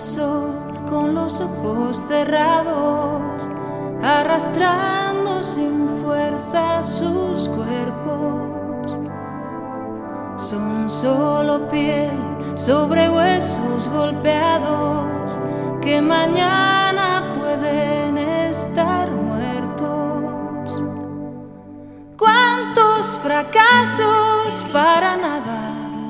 sol con los ojos cerrados, arrastrando sin fuerza sus cuerpos. Son solo piel sobre huesos golpeados que mañana pueden estar muertos. ¿Cuántos fracasos para nada?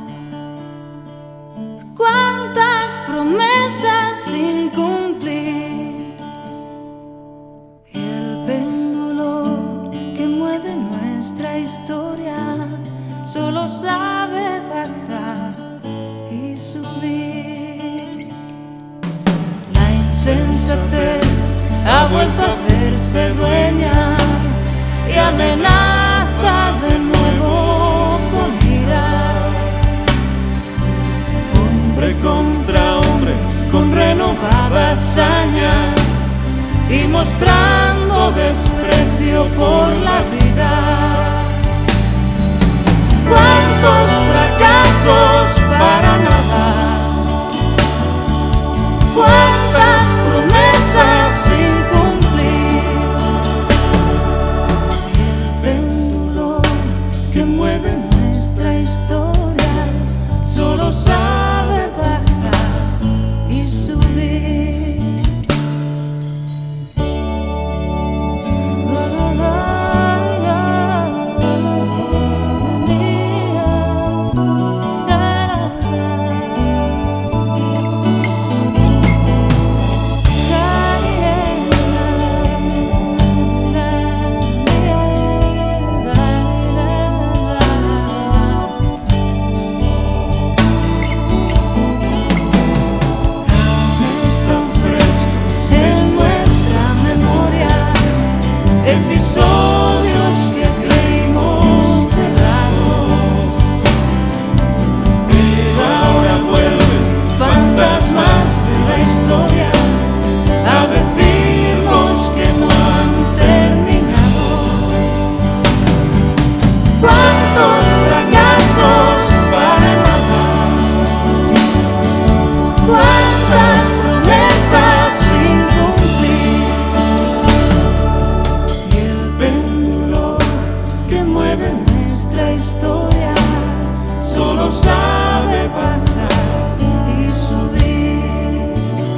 ¿Cuántas promesas sin cumplir? Y el péndulo que mueve nuestra historia solo sabe bajar y subir. La insensatez ha vuelto a hacerse dueña y amenaza de nuevo con ira. Hombre contra hombre, con renovada hazaña y mostrando desprecio por la vida. ¿Cuántos fracasos para nada? ¿Cuántas promesas sin cumplir? El péndulo que mueve nuestra historia solo sabe bajar y subir. Episodios que creímos cerrados, pero ahora vuelven fantasmas de la historia a decirnos que no han terminado. ¿Cuántos fracasos para nada? ¿Cuántas promesas sin cumplir? Nuestra historia solo sabe bajar y subir.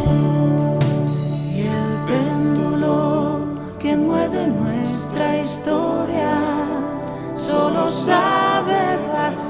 Y el péndulo que mueve nuestra historia solo sabe bajar